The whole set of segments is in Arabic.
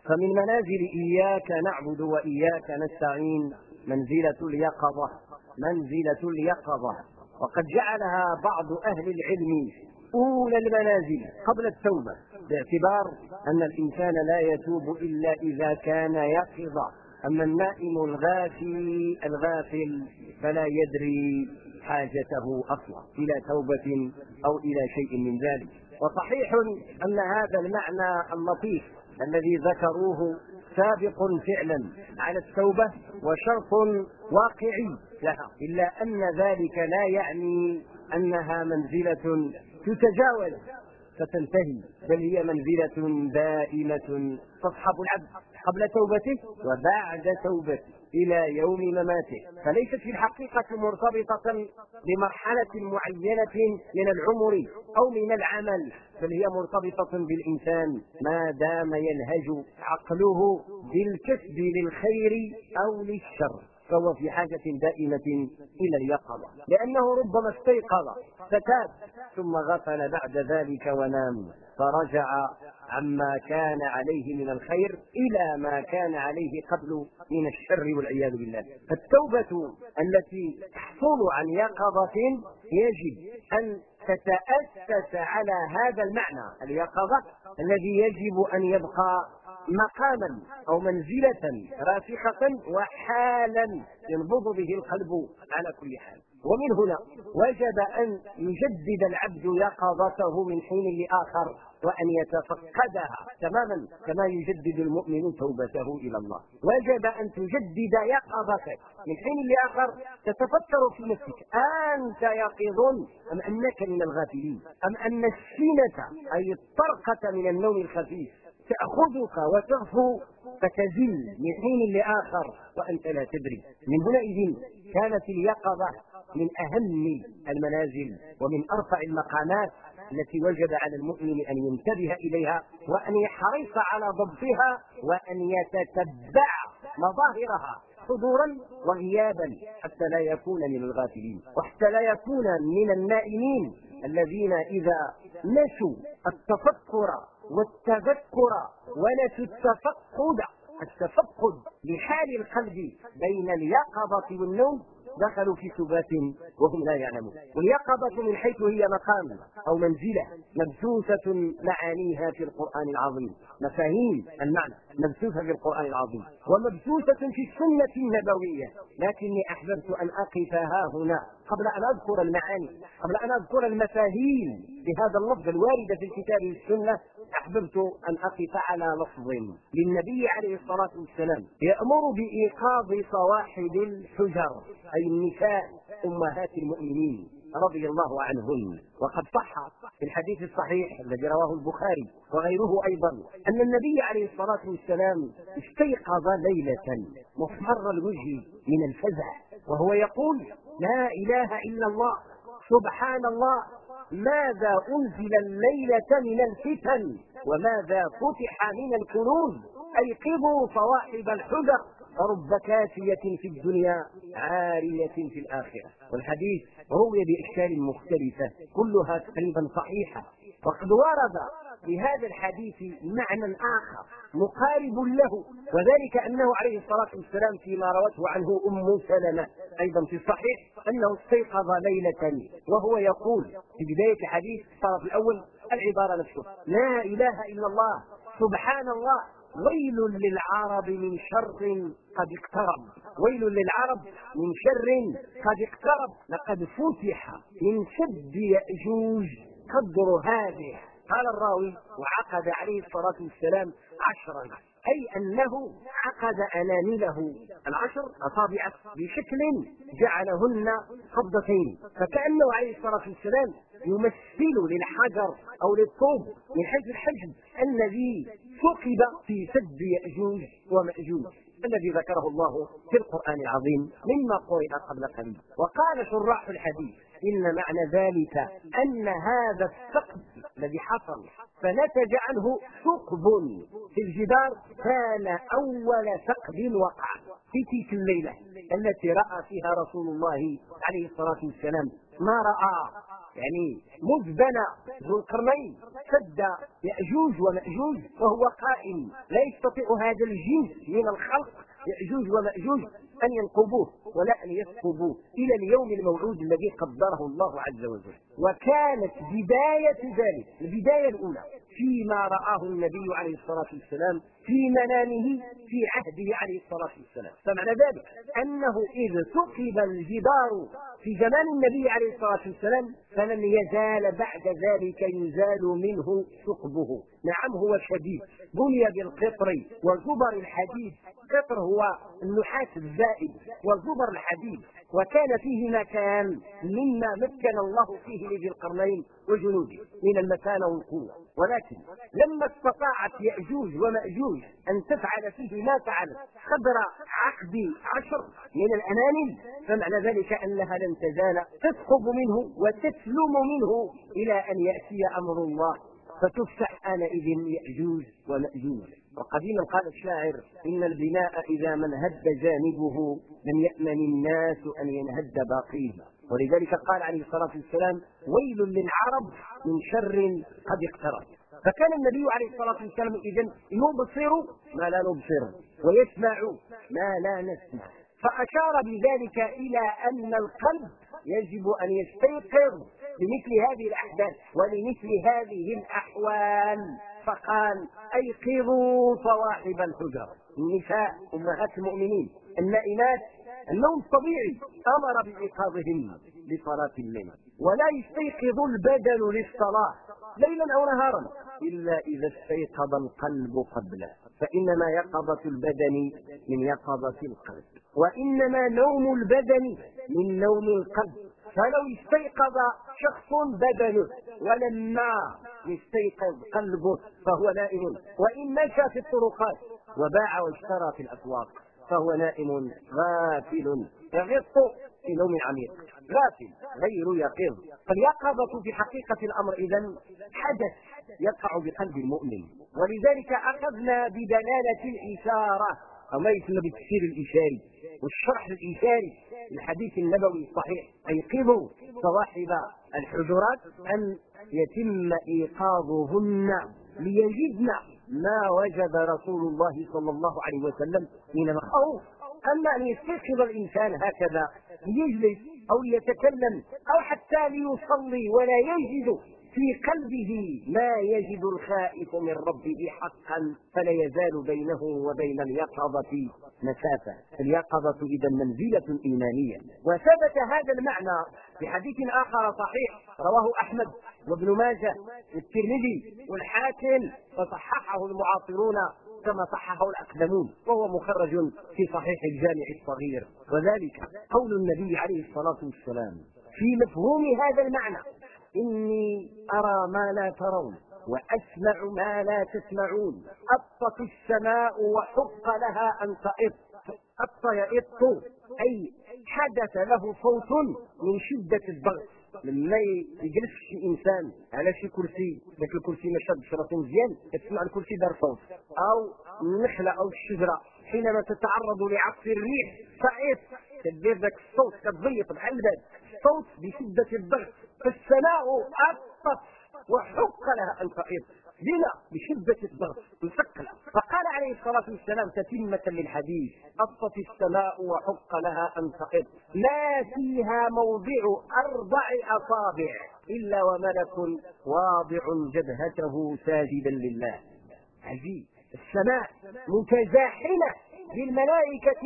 فمن منازل إياك نعبد وإياك نستعين منزلة اليقظة، وقد جعلها بعض أهل العلم أولى المنازل قبل التوبة، باعتبار أن الإنسان لا يتوب إلا إذا كان يقظا. أما النائم الغافل فلا يدري حاجته أصلا إلى توبة أو إلى شيء من ذلك. وصحيح أن هذا المعنى اللطيف الذي ذكروه سابق فعلا على التوبة وشرط واقعي لها، إلا أن ذلك لا يعني أنها منزلة تتجاوز فتنتهي، بل هي منزلة دائمة تصحب العبد قبل توبته وبعد توبته إلى يوم مماته، فليست في الحقيقة مرتبطة بمرحلة معينة من العمر أو من العمل، بل هي مرتبطة بالإنسان ما دام ينهج عقله بالكسب للخير أو للشر، فهو في حاجة دائمة إلى اليقظة، لأنه ربما استيقظ فتاب ثم غفل بعد ذلك ونام، فرجع عما كان عليه من الخير إلى ما كان عليه قبل من الشر والعياذ بالله. فالتوبة التي تحصل عن يقظة يجب أن تتأسس على هذا المعنى، اليقظة الذي يجب أن يبقى مقاما أو منزلة راسخة وحالا ينبض به القلب على كل حال. ومن هنا وجب أن يجدد العبد يقظته من حين لآخر وأن يتفقدها تماما كما يجدد المؤمن توبته إلى الله. وجب أن تجدد يقظتك من حين لآخر، تتفكر في نفسك أنت يقظ أم أنك من الغافلين، أم أن السنة أي الطرقة من النوم الخفيف تأخذك وتغفو فتزل من حين لآخر وأنت لا تدري. من هنا كانت اليقظة من أهم المنازل ومن أرفع المقامات التي وجب على المؤمن أن ينتبه إليها وأن يحرص على ضبطها وأن يتتبع مظاهرها حضورا وغيابا حتى لا يكون من الغافلين، وحتى لا يكون من النائمين الذين إذا نسوا التفكر والتذكر ونسوا التفقد لحال القلب بين اليقظة والنوم دخلوا في سبات وهم لا يعلمون. واليقظة من حيث هي مقام أو منزلة مبثوثة معانيها في القرآن العظيم، مفاهيم المعنى مبثوثة في القرآن العظيم ومبثوثة في السنة النبوية، لكني أحببت أن أقف هنا قبل أن أذكر المعاني، قبل أن أذكر المفاهيم بهذا اللفظ الوارد في الكتاب والسنة. أحببت أن أقف على لفظ للنبي عليه الصلاة والسلام يأمر بإيقاظ صواحب الحجر أي النساء أمهات المؤمنين رضي الله عنهن. وقد صح في الحديث الصحيح الذي رواه البخاري وغيره أيضا أن النبي عليه الصلاة والسلام استيقظ ليلة مصفر الوجه من الفزع وهو يقول: لا إله إلا الله، سبحان الله، ماذا أنزل الليلة من الفتن وماذا فتح من الكنوز، أيقظوا صواحب الحجر، رب كاسية في الدنيا عارية في الآخرة. والحديث روي بأشكال مختلفة كلها تقريبا صحيحة. وقد ورد في هذا الحديث معنى آخر مقارب له، وذلك أنه عليه الصلاة والسلام فيما روته عنه أم سلمة أيضا في الصحيح أنه استيقظ ليلة وهو يقول في بداية الحديث الطرف الأول العبارة نفسه: لا إله إلا الله، سبحان الله، ويل للعرب من شر قد اقترب، ويل للعرب من شر قد اقترب، لقد فتح من سد يأجوج قدر هذه. قال الراوي: وعقد عليه الصلاة والسلام 10، أي أنه عقد أنامله 10 أصابع بشكل جعلهن قبضتين، فكأنه عليه الصلاة والسلام يمثل للحجر أو للطوب من حيث الحجم الذي ثقب في سد يأجوج ومأجوج الذي ذكره الله في القرآن العظيم مما قرئ قبل قليل. وقال شراح الحديث: إن معنى ذلك أن هذا الثقب الذي حصل فنتج عنه ثقب في الجدار كان أول ثقب وقع في تلك الليلة التي رأى فيها رسول الله عليه الصلاة والسلام ما رأى يعني مذ بنى ذو القرنين سد يأجوج ومأجوج وهو قائم، لا يستطيع هذا الجنس من الخلق يأجوج ومأجوج أن ينقبوه ولا أن يسقبوه إلى اليوم الموعود الذي قدره الله عز وجل. وكانت بداية ذلك، البداية الأولى فيما رآه النبي عليه الصلاة والسلام في منامه في عهده عليه الصلاة والسلام. فمعنى ذلك أنه إذ ثقب الجدار في زمان النبي عليه الصلاة والسلام فلم يزال بعد ذلك يزال منه ثقبه. نعم هو شديد، بني بالقطر وزبر الحديد، القطر هو النحاس الزائد وزبر الحديد، وكان فيه مكان مما مكن الله فيه لذي القرنين وجنوده من المكانة والقوة. ولكن لما استطاعت يأجوج ومأجوج أن تفعل فيه ما فعلت قدر عقد 10 من الأنامل، فمعنى ذلك أنها لن تزال تسقط منه وتسلم منه إلى أن يأتي أمر الله فتفتح آنئذ يأجوج ومأجوج. وقديما قال الشاعر إن البناء إذا من هد جانبه لم يأمن الناس أن ينهد باقيه. ولذلك قال عليه الصلاة والسلام ويل للعرب من شر قد اقترب. فكان النبي عليه الصلاة والسلام إذن يبصر ما لا نبصر ويسمع ما لا نسمع، فأشار بذلك إلى أن القلب يجب أن يستيقظ لمثل هذه الأحداث ولمثل هذه الأحوال، فقال أيقظوا صواحب الحجر، النساء أمهات المؤمنين النائمات النوم الطبيعي أمر بإيقاظهن لصلاة الليل، ولا يستيقظ البدن للصلاة ليلا أو نهارا إلا إذا استيقظ القلب قبله، فإنما يقظة البدن من يقظة القلب، وإنما نوم البدن من نوم القلب. فلو استيقظ شخص بدنه ولما يستيقظ قلبه فهو نائم، وإن مشى في الطرقات وباع واشترى في الأسواق فهو نائم غافل يغط في نوم عميق، غافل غير يقظ. فاليقظة في حقيقة الأمر إذن حدث يقع بقلب المؤمن، ولذلك أخذنا بدلالة الإشارة أو ما يسمى بالتفسير الإشاري والشرح الإشاري الحديث النبوي الصحيح أيقظوا صواحب الحجرات أن يتم إيقاظهن ليجدن ما وجد رسول الله صلى الله عليه وسلم من الخوف. أما أن يستيقظ الإنسان هكذا ليجلس أو ليتكلم أو حتى ليصلي ولا يجد في قلبه ما يجد الخائف من ربه حقا فلا يزال بينه وبين اليقظة مسافة. اليقظة إذا منزلة إيمانية، وثبت هذا المعنى في حديث آخر صحيح رواه أحمد وابن ماجه والترمذي والحاكم فصححه المعاصرون كما صححه الأقدمون، وهو مخرج في صحيح الجامع الصغير. وذلك قول النبي عليه الصلاة والسلام في مفهوم هذا المعنى إني أرى ما لا ترون وأسمع ما لا تسمعون، أطت السماء وحق لها أن تئط. أط يئط أي حدث له صوت من شدة الضغط. لما يجلس شي إنسان على شي كرسي، ذاك الكرسي ما شدش راسه مزيان تسمع الكرسي دار صوت، أو النخلة أو الشجرة حينما تتعرض لعصف الريح تئط تدير ذاك الصوت كتضيق بحال الباب، صوت بشدة الضغط. فالسماء أطت وحق لها أن تئط بلا بشدة الضغط مثقلة. فقال عليه الصلاة والسلام تتمة للحديث أطت السماء وحق لها أن تئط ما فيها موضع 4 أصابع إلا وملك واضع جبهته ساجدا لله. عجيب، السماء متزاحمة بالملائكة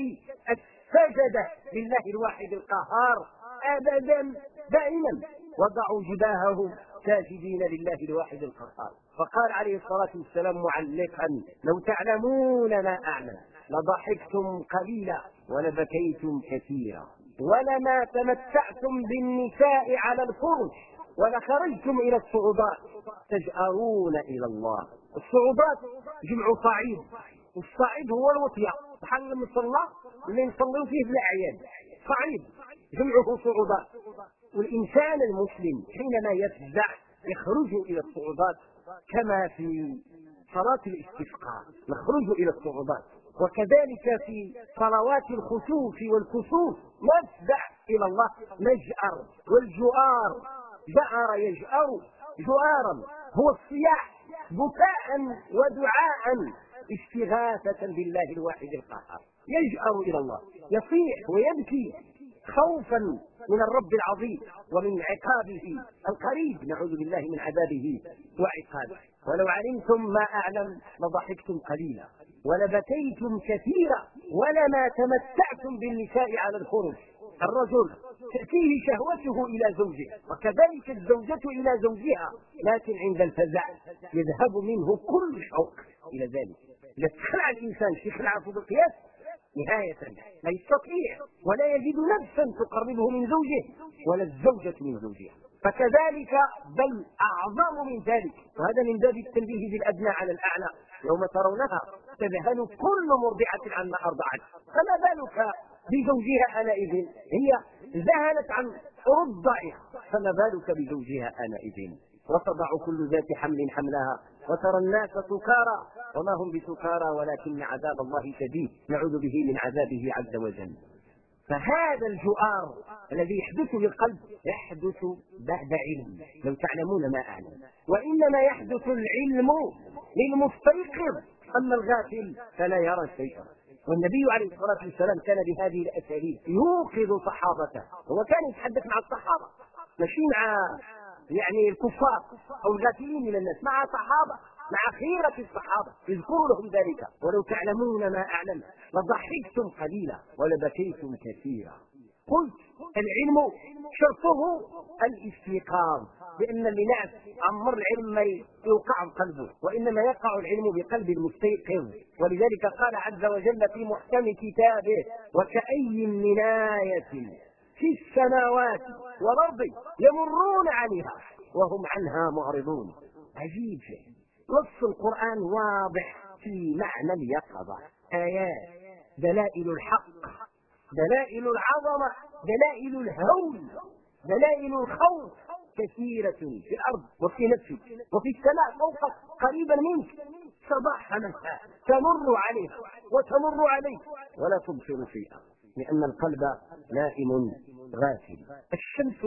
السجدة لله الواحد القهار أبدا دائما وضعوا جباههم ساجدين لله الواحد القهار. فقال عليه الصلاة والسلام معلقا لو تعلمون ما أعلم لضحكتم قليلا ولبكيتم كثيرا ولما تمتعتم بالنساء على الفرش ولخرجتم إلى الصعودات تجأرون إلى الله. الصعودات جمع صعيد، والصعيد هو الوطية بحال المصلى اللي نصلوا فيه بالأعياد، صعيد جمعه صعودات. والإنسان المسلم حينما يفزع يخرج إلى الصعودات كما في صلاة الاستسقاء نخرج إلى الصعودات، وكذلك في صلوات الخسوف والكسوف نفزع إلى الله نجأر. والجؤار جأر يجأر جؤارا، هو الصياح بكاء ودعاء استغاثة بالله الواحد القهار. يجأر إلى الله، يصيح ويبكي خوفا من الرب العظيم ومن عقابه القريب، نعوذ بالله من عذابه وعقابه. ولو علمتم ما أعلم لضحكتم قليلا ولبكيتم كثيرا ولما تمتعتم بالنساء على الخروج. الرجل تأتيه شهوته إلى زوجه وكذلك الزوجة إلى زوجها، لكن عند الفزع يذهب منه كل شوق إلى ذلك. إذا تخلع الإنسان في خلعة بالقياس نهاية لا يستطيع ولا يجد نفسا تقربه من زوجه ولا الزوجة من زوجها. فكذلك بل أعظم من ذلك، وهذا من باب التنبيه بالأدنى على الأعلى. يوم ترونها تذهل كل مرضعة عما أرضعت، فما بالك بزوجها آنئذ؟ هي ذهلت عن رضعها، فما بالك بزوجها آنئذ؟ وتضع كل ذات حمل حملها وترى الناس سكارى وما هم بسكارى ولكن عذاب الله شديد، نعوذ به من عذابه عز وجل. فهذا الجؤار الذي يحدث للقلب يحدث بعد علم، لو تعلمون ما أعلم، وإنما يحدث العلم للمستيقظ، أما الغافل فلا يرى شيئا. والنبي عليه الصلاة والسلام كان بهذه الأساليب يوقظ صحابته، هو كان يتحدث مع الصحابة ماشي مع يعني الكفار أو الغافلين من الناس، مع صحابة، مع خيرة الصحابة يذكروا لهم ذلك. ولو تعلمون ما أعلم لضحكتم قليلا ولبكيتم كثيرا. قلت العلم شرطه الاستيقاظ، لأن لناس عمر العلم ما يوقع قلبه، وإنما يقع العلم بقلب المستيقظ. ولذلك قال عز وجل في محكم كتابه: وكأي من آية في السماوات والأرض يمرون عليها وهم عنها معرضون. عجيب شيء، نص القرآن واضح في معنى اليقظة، آيات دلائل الحق، دلائل العظمة، دلائل الهول، دلائل الخوف كثيرة في الأرض وفي نفسك وفي السماء فوقك قريبا منك، صباحا مساء تمر عليها وتمر عليك ولا تبصر شيئا، لأن القلب نائم غافل. الشمس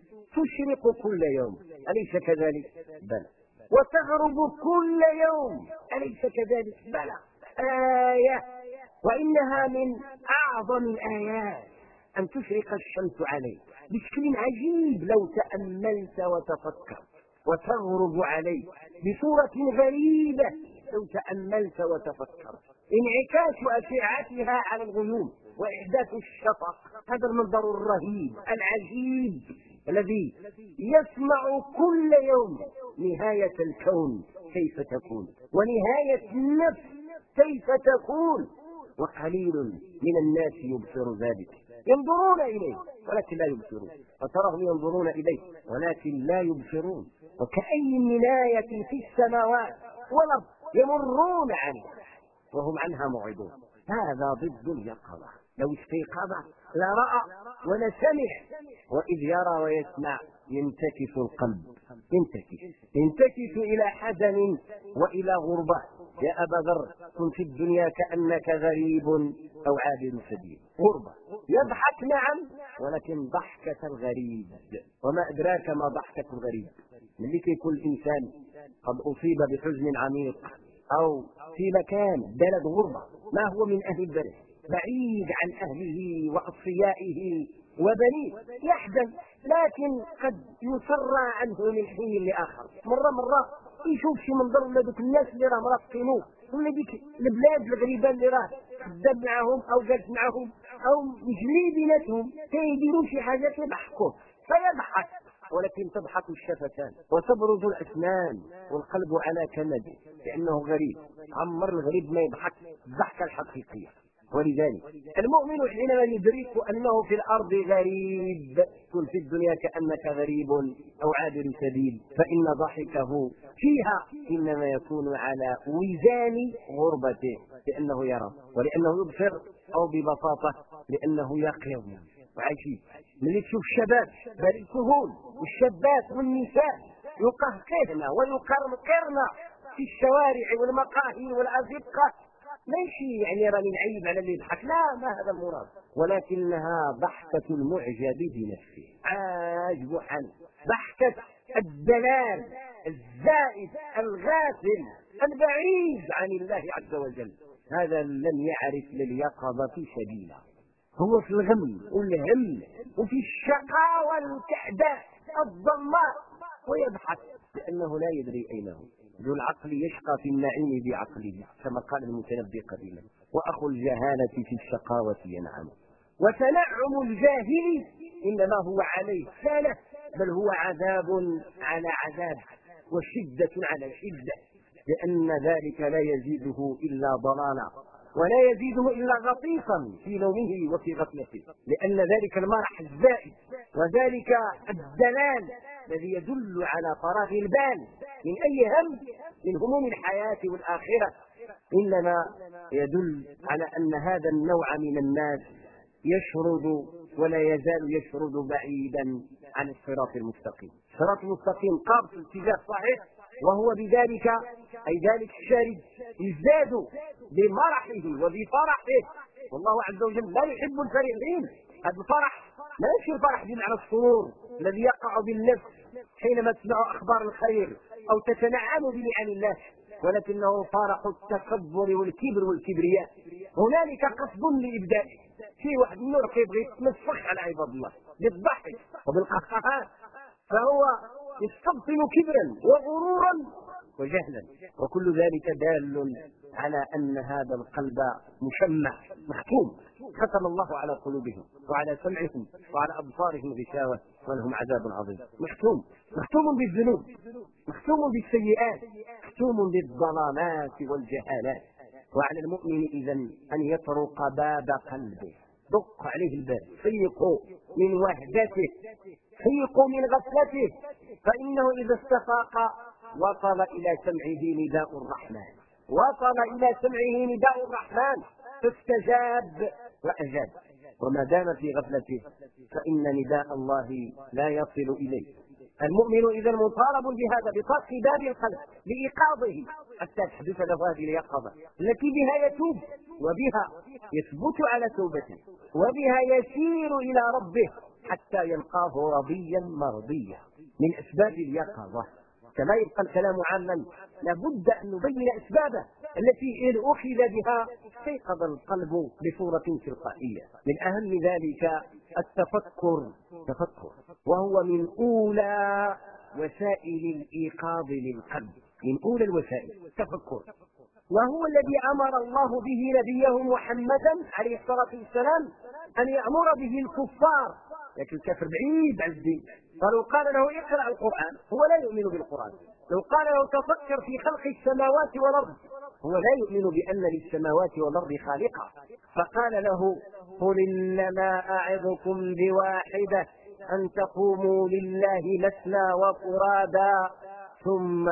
تشرق كل يوم، أليس كذلك؟ بلى. وتغرب كل يوم، أليس كذلك؟ بلى. آية، وإنها من أعظم الآيات أن تشرق الشمس عليك بشكل عجيب لو تأملت وتفكر، وتغرب عليك بصورة غريبة لو تأملت وتفكر، انعكاس أشعتها على الغيوم وإحداث الشفق، هذا المنظر الرهيب العجيب الذي يسمع كل يوم نهاية الكون كيف تكون ونهاية النفس كيف تكون، وقليل من الناس يبصر ذلك. ينظرون إليه ولكن لا يبصرون، وتراهم ينظرون إليه ولكن لا يبصرون. وكأي من آية في السماوات والأرض يمرون عليها وهم عنها معرضون. هذا ضد اليقظة، لو استيقظ لرأى ولسمع، وإذ يرى ويسمع ينتكس القلب، ينتكس إلى حزن وإلى غربة. يا أبا ذر كن في الدنيا كأنك غريب أو عابر سبيل. غربة، يضحك نعم ولكن ضحكة الغريب، وما أدراك ما ضحكة الغريب. ملي كيكون الإنسان قد أصيب بحزن عميق أو في مكان بلد غربة، ما هو من أهل البلد، بعيد عن أهله وأصفيائه وبنيه، يحزن، لكن قد يسرى عنه من حين لآخر. مرة يشوف شي منظر ولا دوك الناس اللي راه مرافقينوه ولا ديك البلاد الغريبه اللي راه خدام معاهم او جالس معاهم او مجري بيناتهم كيديروا شي حاجه تضحكوه فيضحك، ولكن تضحك الشفتان وتبرز الاسنان والقلب على كمد، لانه غريب. عمر الغريب ما يضحك الضحكه الحقيقيه. ولذلك المؤمن حينما يدرك أنه في الأرض غريب، كن في الدنيا كأنك غريب أو عابر سبيل، فإن ضحكه فيها إنما يكون على وزان غربته، لأنه يرى ولأنه يبصر، أو ببساطة لأنه يقظ وعجيب. من تشوف الشباب بل الكهول والشابات والنساء يقهقهن ويقرقرن في الشوارع والمقاهي والأزقة، ماشي يعني راني نعيب على اللي يضحك، لا، ما هذا المراد، ولكنها ضحكة المعجب بنفسه، عاجب حن ضحكة الدلال الزائد الغافل البعيد عن الله عز وجل، هذا لم يعرف لليقظة سبيلا، هو في الغم والهم وفي الشقاوة الكعباء الضماء ويبحث لأنه لا يدري أين هو. ذو العقل يشقى في النعيم بعقله كما قال المتنبي قديما، وأخو الجهالة في الشقاوة ينعم. وتنعم الجاهل إنما هو عليه سنة، بل هو عذاب على عذاب وشدة على شدة، لأن ذلك لا يزيده إلا ضلالا ولا يزيده إلا غطيسا في نومه وفي غفلته، لأن ذلك المرح الزائد وذلك الدلال الذي يدل على فراغ البال من أي هم من هموم الحياة والآخرة إنما يدل على أن هذا النوع من الناس يشرد ولا يزال يشرد بعيدا عن الصراط المستقيم. الصراط المستقيم قابل في الاتجاه الصحيح، وهو بذلك أي ذلك الشارد يزداد بمرحه وبفرحه، والله عز وجل لا يحب الفرحين. هذا الفرح لا يشير الفرح بمعنى السرور الذي يقع بالنفس حينما تسمع أخبار الخير أو تتنعم بنعم الله، ولكنه فرح التكبر والكبر والكبرياء. هنالك قصد لإبدائه، في واحد النور كيبغي يتمسخ على عباد الله بالضحك وبالقهقهات، فهو يستبطن كبرا وغرورا وجهلا، وكل ذلك دال على أن هذا القلب مشمع مختوم، ختم الله على قلوبهم وعلى سمعهم وعلى أبصارهم غشاوة ولهم عذاب عظيم. مختوم بالذنوب، مختوم بالسيئات، مختوم بالظلامات والجهالات. وعلى المؤمن إذن أن يطرق باب قلبه، دق عليه الباب، فيقوا من وحدته، فيقوا من غفلته، فإنه إذا استفاق وصل إلى سمعه نداء الرحمن، وصل إلى سمعه نداء الرحمن فاستجاب وأجاب. وما دام في غفلته فإن نداء الله لا يصل إليه. المؤمن إذا مطالب بهذا، بطرق باب القلب لإيقاظه حتى تحدث له هذه اليقظة التي بها يتوب وبها يثبت على توبته وبها يسير إلى ربه حتى يلقاه رضيا مرضيا. من أسباب اليقظة كما يبقى الكلام عاما لابد أن نبين أسبابه التي إن أخذ بها استيقظ القلب بصورة تلقائية. من أهم ذلك التفكر، وهو من أولى وسائل الإيقاظ للقلب، من أولى الوسائل التفكر، وهو الذي أمر الله به نبيه محمدا عليه الصلاة والسلام أن يأمر به الكفار، لكن الكافر بعيد عن الدين، فلو قال له اقرأ القرآن هو لا يؤمن بالقرآن، لو قال له تفكر في خلق السماوات والأرض هو لا يؤمن بأن للسماوات والأرض خالقا، فقال له قل إنما أعظكم بواحدة أن تقوموا لله مثنى وفرادا ثم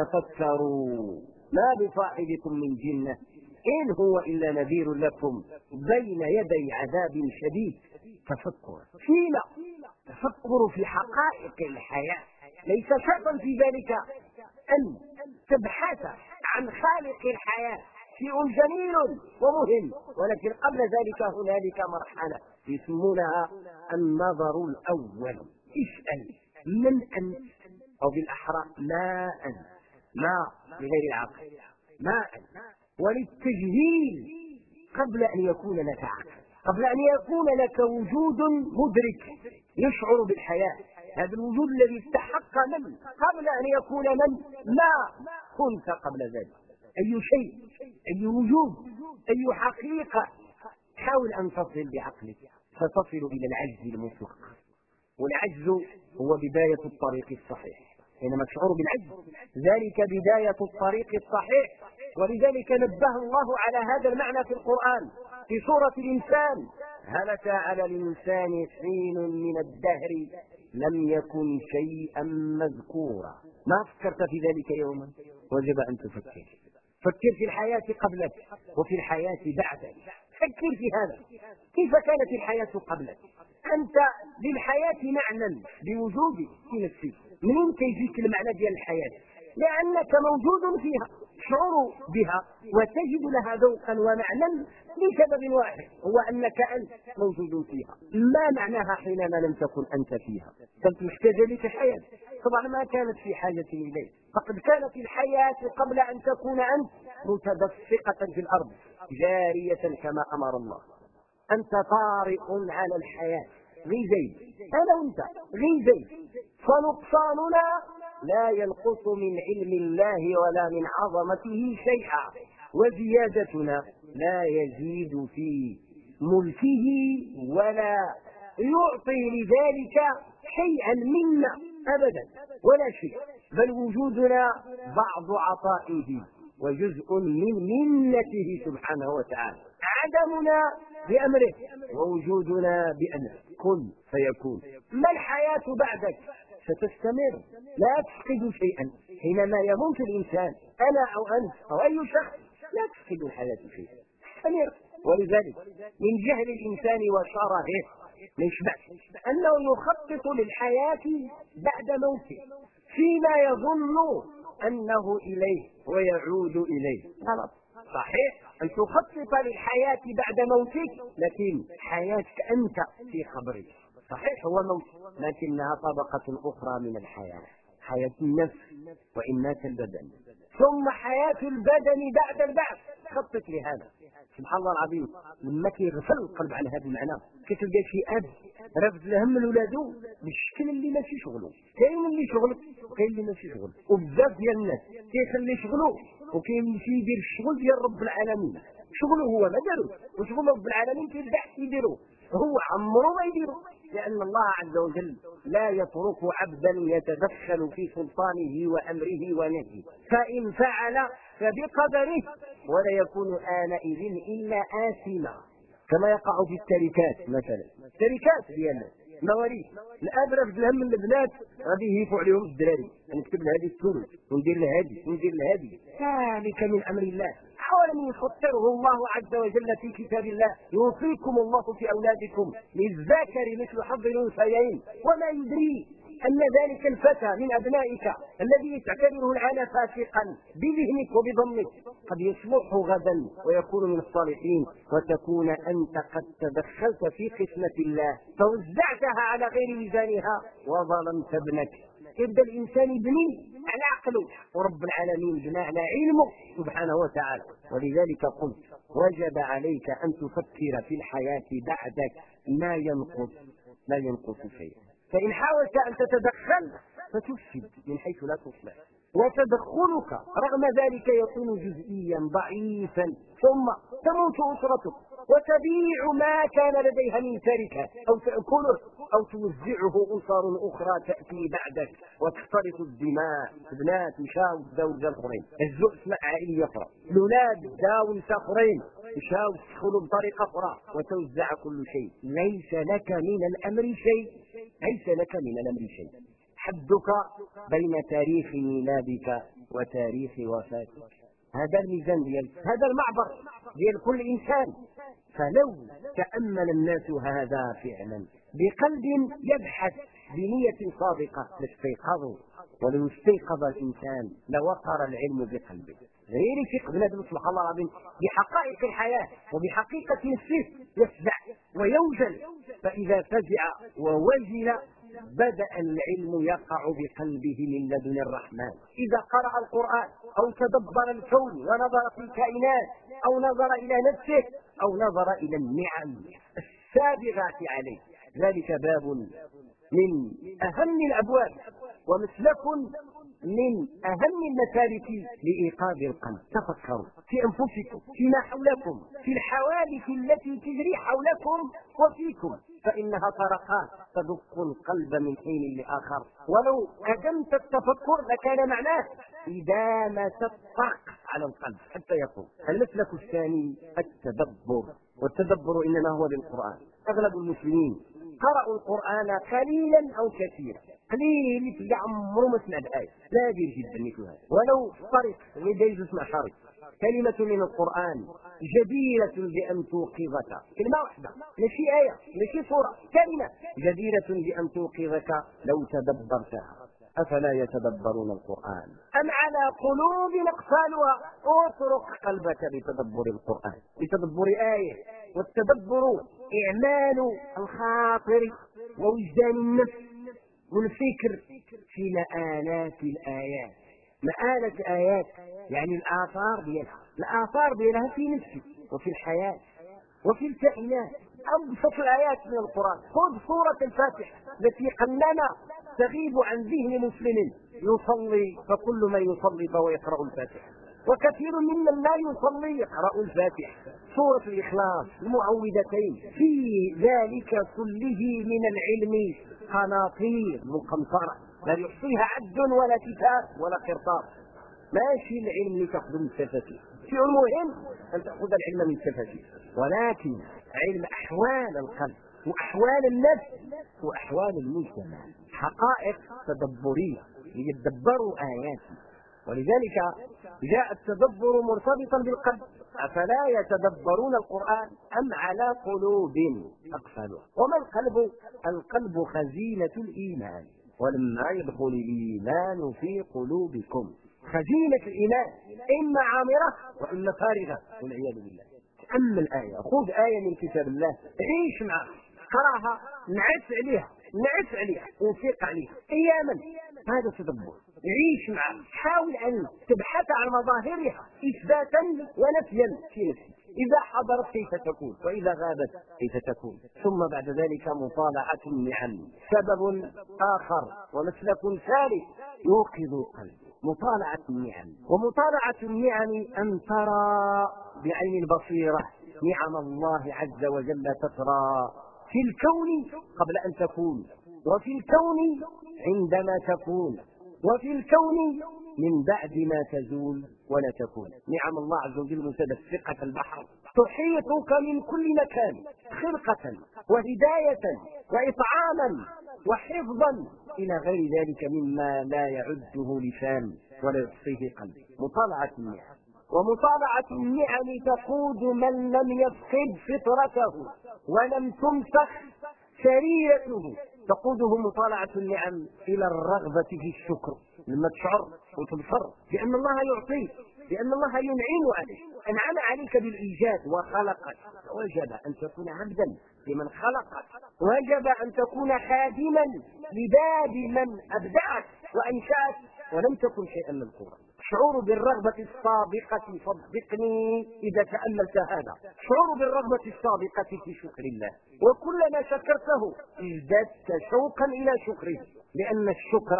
تتفكروا ما بصاحبكم من جنة إن هو إلا نذير لكم بين يدي عذاب شديد. تفكر فيما تفكر في حقائق الحياة، ليس شرطا في ذلك أن تبحث عن خالق الحياة، شيء جميل ومهم، ولكن قبل ذلك هنالك مرحلة يسمونها النظر الأول. اسأل من أنت، أو بالأحرى ما أنت، ما بغير العقل، ما أنت، وللتجهيل قبل أن يكون لك عقل، قبل أن يكون لك وجود مدرك يشعر بالحياة. هذا الوجود الذي استحق من قبل أن يكون ما كنت قبل ذلك، أي شيء، أي وجود، أي حقيقة. حاول أن تصل بعقلك فتصل إلى العجز المطلق، والعجز هو بداية الطريق الصحيح. حينما تشعر بالعجز ذلك بداية الطريق الصحيح، ولذلك نبه الله على هذا المعنى في القرآن في سورة الإنسان: هل أتى على الإنسان حين من الدهر لم يكن شيئا مذكورا. ما فكرت في ذلك يوما؟ وجب أن تفكر. فكر في الحياة قبلك وفي الحياة بعدك، فكر في هذا، كيف كانت الحياة قبلك؟ أنت للحياة معنى بوجودك في نفسك، منين كيجيك المعنى ديال الحياة؟ لأنك موجود فيها، تشعر بها وتجد لها ذوقا ومعنى لسبب واحد، هو أنك أنت موجود فيها. ما معناها حينما لم تكن أنت فيها؟ كنت محتاجة لك الحياة، طبعا ما كانت في حاجة إليه، فقد كانت الحياة قبل أن تكون أنت متدفقة في الأرض جارية كما أمر الله. أنت طارئ على الحياة غيزين، أنا وأنت غيزين، فنقصاننا لا ينقص من علم الله ولا من عظمته شيئا، وزيادتنا لا يزيد في ملكه ولا يعطي لذلك شيئا منا أبدا ولا شيء، بل وجودنا بعض عطائه وجزء من منته سبحانه وتعالى. عدمنا بأمره ووجودنا بأمره، كن فيكون. ما الحياة بعدك؟ ستستمر، لا تفقد شيئا. حينما يموت الإنسان، أنا أو أنت أو أي شخص، لا تفقد الحياة شيئا، تستمر. ولذلك من جهل الإنسان وشره ما يشبعش أنه يخطط للحياة بعد موته فيما يظن أنه إليه ويعود إليه. غلط. صحيح أن تخطط للحياة بعد موتك، لكن حياتك أنت في قبرك صحيح هو موت، لكنها طبقة أخرى من الحياة، حياة النفس وإن مات البدن، ثم حياة البدن بعد البعث. خطط لهذا. سبحان الله العظيم، لما كيغفل القلب عن هذا المعنى كتلقى شي اب رافد الهم لولادو بالشكل اللي ماشي شغله. كاين اللي شغل وكاين اللي ماشي شغل، وبزاف ديال الناس كيخلي شغله وكاين اللي يدير الشغل ديال رب العالمين. شغله هو ما داروش، وشغل رب العالمين كيرجع يديروه، هو عمره ما يديره، لأن الله عز وجل لا يترك عبدا يتدخل في سلطانه وأمره ونهيه، فإن فعل فبقدره ولا يكون آنئذ إلا آثما، كما يقع في التركات مثلا. التركات ديال مواريث، الاب رافد الهم من البنات غادي يهيفوا عليهم الدراري، نكتب لهذه الثلث وندير لهذه وندير لهذه، ذلك من امر الله. حاول ان يفطره الله عز وجل في كتاب الله: يوصيكم الله في اولادكم للذكر مثل حظ الانثيين، وما يدري أن ذلك الفتى من أبنائك الذي تعتبره الآن فاسقا بذهنك وبضمك قد يصلح غدا ويكون من الصالحين، وتكون أنت قد تدخلت في قسمة الله فوزعتها على غير ميزانها وظلمت ابنك. يبدأ الإنسان يبني على عقله، ورب العالمين بنى على علمه سبحانه وتعالى. ولذلك قلت وجب عليك أن تفكر في الحياة بعدك لا ينقص شيئا. فإن حاولت أن تتدخل فتفسد من حيث لا تصلح، وتدخلك رغم ذلك يكون جزئيا ضعيفا، ثم تموت أسرتك وتبيع ما كان لديها من تركة أو تأكله أو توزعه أسر أخرى تأتي بعدك وتختلط الدماء. بنات مشاو داو الآخرين، الزؤس مع عائلية أخرى، الأولاد داو الآخرين مشاو تدخلوا بطريقة أخرى وتوزع كل شيء. ليس لك من الأمر شيء، ليس لك من الأمر شيء. حدك بين تاريخ ميلادك وتاريخ وفاتك، هذا الميزان ديال هذا المعبر ديال كل إنسان. فلو تأمل الناس هذا فعلا بقلب يبحث بنية صادقة لاستيقظوا، ولو استيقظ الإنسان لوقر العلم بقلبه. غير ثق بنادم سبحان الله العظيم بحقائق الحياة وبحقيقة نفسه يفزع ويوجل، فإذا فزع ووجل بدأ العلم يقع بقلبه من لدن الرحمن. إذا قرأ القرآن أو تدبر الكون ونظر في الكائنات أو نظر إلى نفسه أو نظر إلى النعم السابغات عليه، ذلك باب من أهم الأبواب ومسلك من أهم المسالك لإيقاظ القلب. تفكروا في أنفسكم، فيما حولكم، في الحوادث التي تجري حولكم وفيكم، فإنها طرقات تدق القلب من حين لآخر. ولو أدمت التفكر لكان معناه إدامة الطرق على القلب حتى يقوم. المسلك الثاني التدبر، والتدبر إنما هو بالقرآن. أغلب المسلمين قرأوا القرآن قليلا أو كثيرا، قليل اللي عمره ما سمع الآية، نادر جدا مثل هذا، ولو طريق يدير يسمع شريط. كلمة من القرآن جديرة بأن توقظك، كلمة واحدة، ماشي آية ماشي سورة، كلمة جديرة بأن توقظك لو تدبرتها. أفلا يتدبرون القرآن أم على قلوب أقفالها. اترك قلبك لتدبر القرآن، لتدبر آية. والتدبر إعمال الخاطر ووجدان النفس والفكر في مآلات الآيات. مآلة آيات يعني الآثار ديالها في نفسك وفي الحياة وفي الكائنات. أبسط الآيات من القرآن، خذ سورة الفاتحة التي قلما تغيب عن ذهن مسلم يصلي، فكل من يصلي فهو يقرأ الفاتحة، وكثير ممن لا يصلي يقرأ الفاتحة. سورة الإخلاص، المعوذتين، في ذلك كله من العلم قناطير مقنطرة لا يحصيها عد ولا كتاب ولا قرطاس. ماشي العلم لتأخذ من التفاسير، شيء مهم أن تأخذ العلم من التفاسير، ولكن علم أحوال القلب وأحوال النفس وأحوال المجتمع، حقائق تدبرية ليتدبروا آياته. ولذلك جاء التدبر مرتبطا بالقلب. أفلا يتدبرون القرآن أم على قلوب أقفالها. وما القلب؟ القلب خزينة الإيمان، ولما يدخل الإيمان في قلوبكم. خزينة الإيمان إما عامرة وإما فارغة والعياذ بالله. تأمل الآية، خذ آية من كتاب الله، عيش معها، قراها، نعس عليها وفيق عليها أياما. هذا تدبر، عيش معها، حاول أن تبحث عن مظاهرها إثباتا ونفيا في نفسك. إذا حضرت كيف تكون، وإذا غابت كيف تكون. ثم بعد ذلك مطالعة النعم، سبب آخر ومسلك ثالث يوقظ القلب. مطالعة النعم، ومطالعة النعم أن ترى بعين البصيرة نعم الله عز وجل تترى في الكون قبل أن تكون، وفي الكون عندما تكون، وفي الكون من بعد ما تزول ولا تكون. نعم الله عز وجل متدفقة البحر تحيطك من كل مكان، خلقة وهداية وإطعاما وحفظا إلى غير ذلك مما لا يعده لسان ولا يحصيه قلب. مطالعة النعم، ومطالعة النعم تقود من لم يفقد فطرته ولم تمسخ شريعته، تقوده مطالعة النعم إلى الرغبة في الشكر. لما تشعر وتبصر بأن الله يعطيك، بأن الله ينعم عليك، أنعم عليك بالإيجاد وخلقك، وجب أن تكون عبدا لمن خلقك، وجب أن تكون خادما لباب من أبدعك وأنشأك ولم تكن شيئا مذكورا. شعور بالرغبة السابقة، صدقني إذا تأملت هذا، شعور بالرغبة السابقة في شكر الله، وكلما شكرته ازددت شوقا إلى شكره، لأن الشكر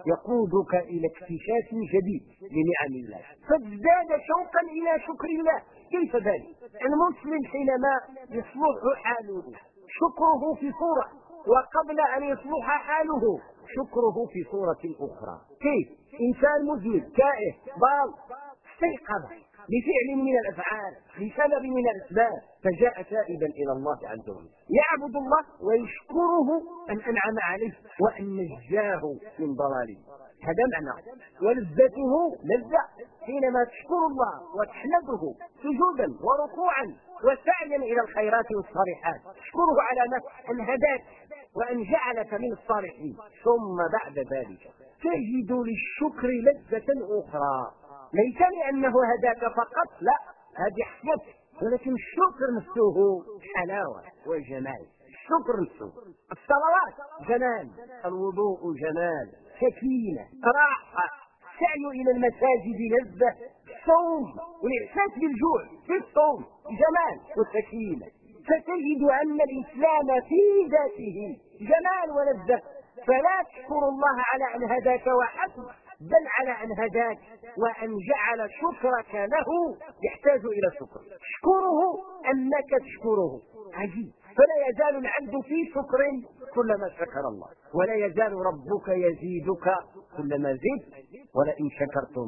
يقودك إلى اكتشاف جديد لنعم الله، فازداد شوقا إلى شكر الله. كيف ذلك؟ المسلم حينما يصلح حاله شكره في صورة، وقبل أن يصلح حاله شكره في صورة أخرى. كيف؟ إنسان مذنب تائه ضال استيقظ بفعل من الأفعال بسبب من الأسباب، فجاء تائبا إلى الله عز وجل يعبد الله ويشكره أن أنعم عليه وأن نجاه من ضلاله. هذا معنى. ولذته لذة حينما تشكر الله وتحمده سجودا وركوعا وسعيا إلى الخيرات والصالحات، تشكره على أن هداك وأن جعلك من الصالحين. ثم بعد ذلك تجد للشكر لذة أخرى، ليس لأنه هداك فقط، لا، هذه حسنة، ولكن الشكر نفسه حلاوة وجمال. الشكر نفسه، الصلوات جمال، الوضوء جمال، سكينة، راحة، سعي إلى المساجد لذة، الصوم والإحساس بالجوع في الصوم جمال وسكينة. فتجد أن الإسلام في ذاته جمال ولذة، فلا تشكر الله على أن هداك وحسب، بل على أن هداك وأن جعل شكرك له يحتاج إلى شكر. تشكره أنك تشكره، عجيب. فلا يزال العبد في شكر كلما شكر الله، ولا يزال ربك يزيدك كلما زدت، ولئن شكرتم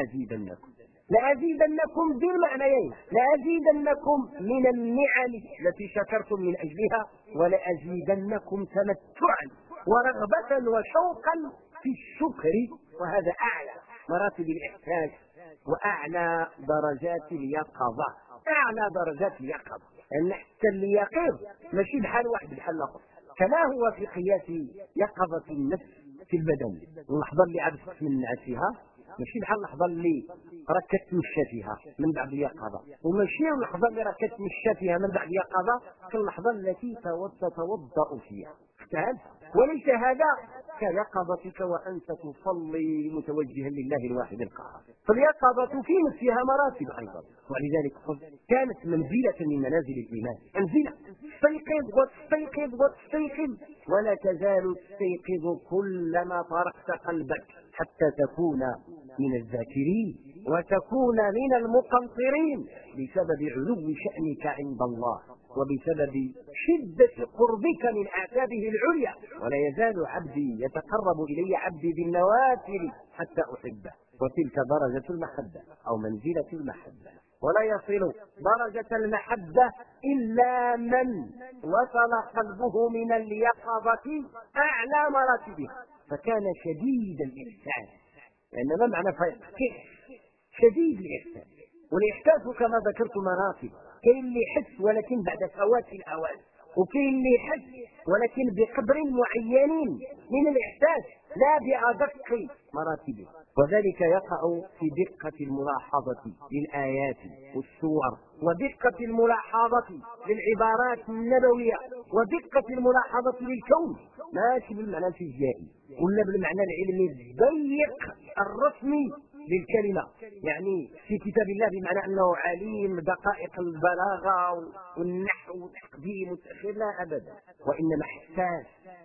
لأزيدنكم بالمعنيين، لأزيدنكم من النعم التي شكرتم من أجلها، ولأزيدنكم تمتعا ورغبة وشوقا في الشكر. وهذا أعلى مراتب الإحساس وأعلى درجات اليقظة، أعلى درجات اليقظة، لأن حتى اليقظ ماشي بحال واحد بحال الآخر، كما هو في قياس يقظة النفس في البدن. اللحظه اللي عاد تمنعت فيها ماشي بحال اللحظه اللي راك كتمشى فيها من بعد اليقظه، وماشي اللحظه اللي راك كتمشى فيها من بعد اليقظه كاللحظه التي تتوضا فيها. اختلف. وليس هذا كيقظتك وانت تصلي متوجها لله الواحد القهار. فاليقظه في نفسها مراتب ايضا، ولذلك كانت منزله من منازل الايمان. منزله استيقظ وتستيقظ وتستيقظ، ولا تزال تستيقظ كلما طرقت قلبك حتى تكون من الذاكرين وتكون من المقنطرين بسبب علو شأنك عند الله وبسبب شدة قربك من أعتابه العليا. ولا يزال عبدي يتقرب إلي عبدي بالنوافل حتى أحبه، وتلك درجة المحبة أو منزلة المحبة. ولا يصل درجة المحبة إلا من وصل قلبه من اليقظة أعلى مراتبها، فكان شديد الإحساس. لأن ما معنى فيقظ؟ شديد الإحساس. والإحساس كما ذكرت مراتب، كاين اللي يحس ولكن بعد فوات الأوان، وكاين اللي يحس ولكن بقدر معين من الإحساس لا بأدق مراتبه. وذلك يقع في دقة الملاحظة للآيات والسور، ودقة الملاحظة للعبارات النبوية، ودقة الملاحظة للكون، ماشي بالمعنى الفيزيائي ولا بالمعنى العلمي الضيق الرسمي للكلمة، يعني في كتاب الله بمعنى أنه عليم دقائق البلاغة والنحو والتقديم والتأخير، لا أبدا، وإنما حساس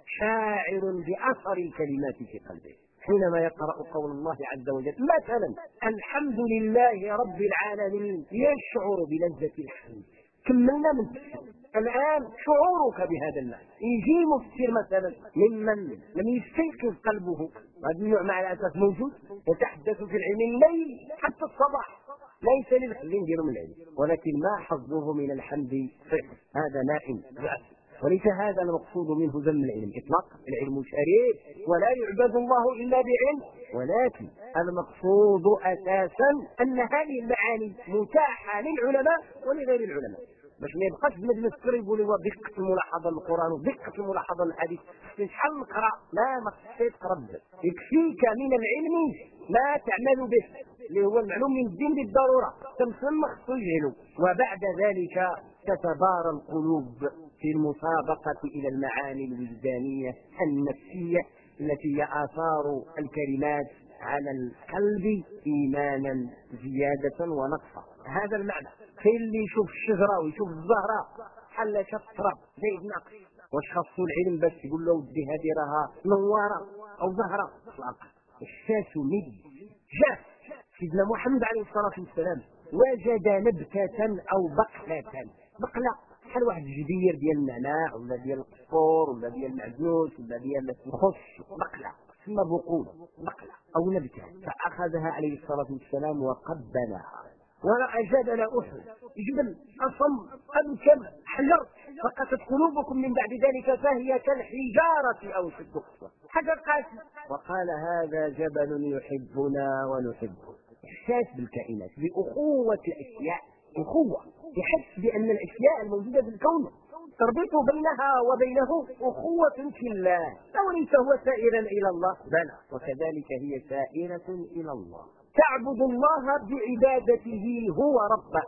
شاعر بأثر الكلمات في قلبه حينما يقرأ قول الله عز وجل مثلا الحمد لله رب العالمين يشعر بلذة الحمد. كملنا من تفسير. الآن شعورك بهذا المعنى يجي مفسر مثلا ممن لم يستيقظ قلبه، هذا النوع مع الأسف موجود، يتحدث في العلم الليل حتى الصباح، ليس للخلين نديروا من العلم، ولكن ما حظه من الحمد صفر، هذا نائم ضعف. وليس هذا المقصود منه ذم العلم اطلاقا، العلم شريف ولا يعبد الله الا بعلم، ولكن المقصود اساسا ان هذه المعاني متاحه للعلماء ولغير العلماء، باش ما يبقاش مجلس قريب ولو دقه الملاحظه للقران ودقه الملاحظه للحديث شحال نقرا، لا ما خصك تقرب، يكفيك من العلم ما تعمل به اللي هو المعلوم من الدين بالضروره، تمسم خصو يجهلوا. وبعد ذلك تتبارى القلوب في المسابقة إلى المعاني الوجدانية النفسية التي هي آثار الكلمات على القلب إيمانا زيادة ونقصا. هذا المعنى. كاين اللي يشوف الشجرة ويشوف الزهرة حل شطرة زيد نقص، واش خاصو العلم باش يقول له ودي هذه راها نوارة أو زهرة؟ اطلاقا. الشاس مد جاف سيدنا محمد عليه الصلاة والسلام وجد نبتة أو بقلة، بقلة بحال واحد الجدير ديال النعناع ولا ديال القصور ولا ديال المعزوز ولا ديال الخص، بقلة ثم بقول بقلة أو نبتة، فأخذها عليه الصلاة والسلام وقبلها ورأى جبل أحد، جبل أصم أبكم حجر، فقست قلوبكم من بعد ذلك فهي كالحجارة أو شد قسوة، حجر قاسي، وقال هذا جبل يحبنا ونحبه. إحساس بالكائنات بأخوة الأشياء، أخوة يحس بأن الأشياء الموجودة في الكون تربط بينها وبينه أخوة في الله. أوليس هو سائرا إلى الله؟ بلى، وكذلك هي سائرة إلى الله. تعبد الله بعبادته هو ربه،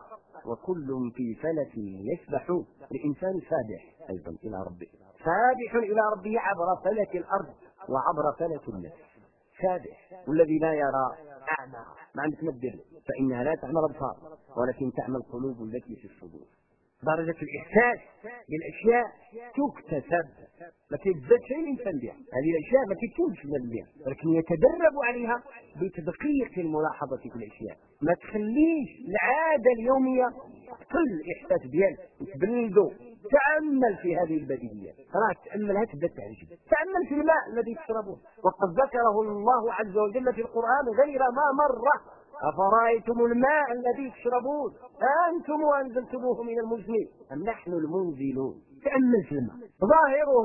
وكل في فلك يسبح. الإنسان سابح أيضا إلى ربه، سابح إلى ربه عبر فلك الأرض وعبر فلك النفس. سابح، والذي لا يرى أعمى، ما عندك مدر، فإنها لا تعمل أبصار ولكن تعمل القلوب التي في الصدور. درجة الإحساس بالأشياء تكتسب، ما تزداد شيء الإنسان بها، هذه الأشياء ما تكونش بها، ولكن يتدرب عليها بتدقيق الملاحظة في الأشياء. ما تخليش العادة اليومية تقل الإحساس ديالك وتبلده. تأمل في هذه البديهيات، راك تأملها تبدأ تعجب. تأمل في الماء الذي تشربه، وقد ذكره الله عز وجل في القرآن غير ما مرة. أفرأيتم الماء الذي تشربون أنتم وأنزلتموه من المزن أم نحن المنزلون. تأمل في الماء، ظاهره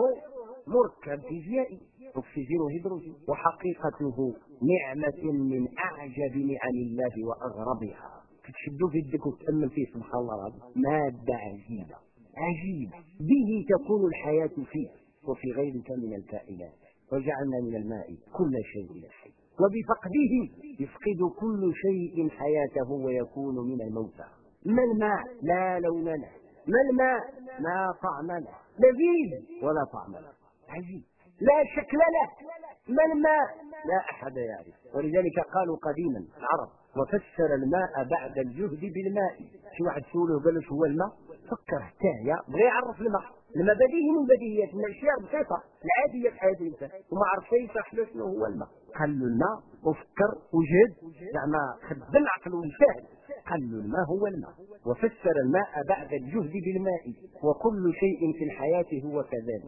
مركب فيزيائي أكسجين وهيدروجين، وحقيقته نعمة من أعجب نعم الله وأغربها. تشدوا في يدك وتأمل فيه سبحان الله العظيم، مادة عجيبة عجيبة به تكون الحياة فيه وفي غيرك من الكائنات. وجعلنا من الماء كل شيء حي وبفقده يفقد كل شيء حياته ويكون من الموتى. ما الماء؟ لا لون له. ما الماء؟ لا طعم له. لذيذ ولا طعم له. عجيب. لا شكل له. ما الماء؟ لا أحد يعرف. ولذلك قالوا قديما العرب وفسر الماء بعد الجهد بالماء. شي واحد سوله قال له هو الماء، فكر حتى بغى يعرف الماء بديهي من بديهيات، من الاشياء البسيطه العاديه في حياه الانسان، وما عرف يشرح له شنو هو الماء. قال له الماء وفكر وجد زعما خد العقل واجتهد، قال له الماء هو الماء. وفسر الماء بعد الجهد بالماء وكل شيء في الحياه هو كذلك.